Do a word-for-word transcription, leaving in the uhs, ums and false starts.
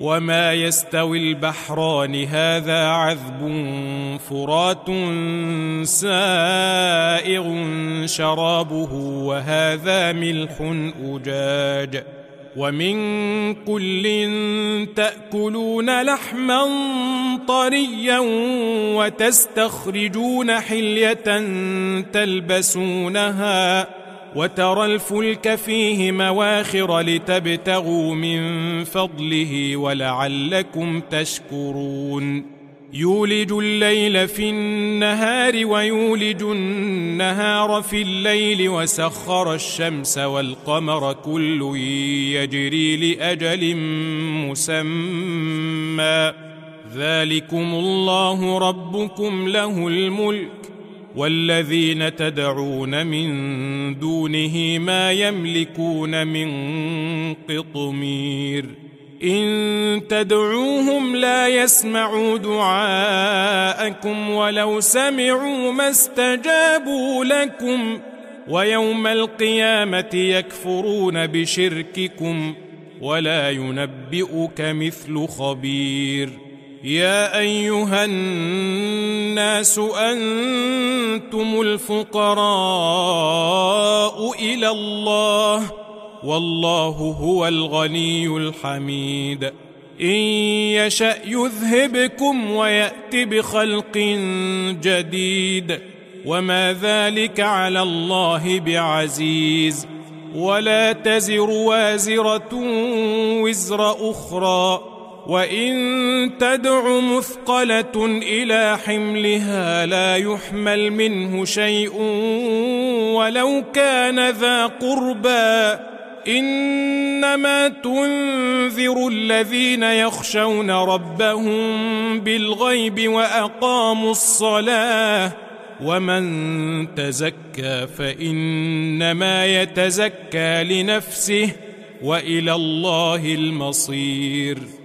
وما يستوي البحران هذا عذب فرات سائغ شرابه وهذا ملح أجاج ومن كل تأكلون لحما طريا وتستخرجون حلية تلبسونها وترى الفلك فيه مواخر لتبتغوا من فضله ولعلكم تشكرون يولج الليل في النهار ويولج النهار في الليل وسخر الشمس والقمر كل يجري لأجل مسمى ذلكم الله ربكم له الملك والذين تدعون من دونه ما يملكون من قطمير إن تدعوهم لا يسمعوا دعاءكم ولو سمعوا ما استجابوا لكم ويوم القيامة يكفرون بشرككم ولا ينبئك مثل خبير يا أيها الناس أنتم الفقراء إلى الله والله هو الغني الحميد إن يشأ يذهبكم ويأت بخلق جديد وما ذلك على الله بعزيز ولا تزر وازرة وزر أخرى وإن تدع مثقلة إلى حملها لا يحمل منه شيء ولو كان ذا قربى إنما تنذر الذين يخشون ربهم بالغيب وأقاموا الصلاة ومن تزكى فإنما يتزكى لنفسه وإلى الله المصير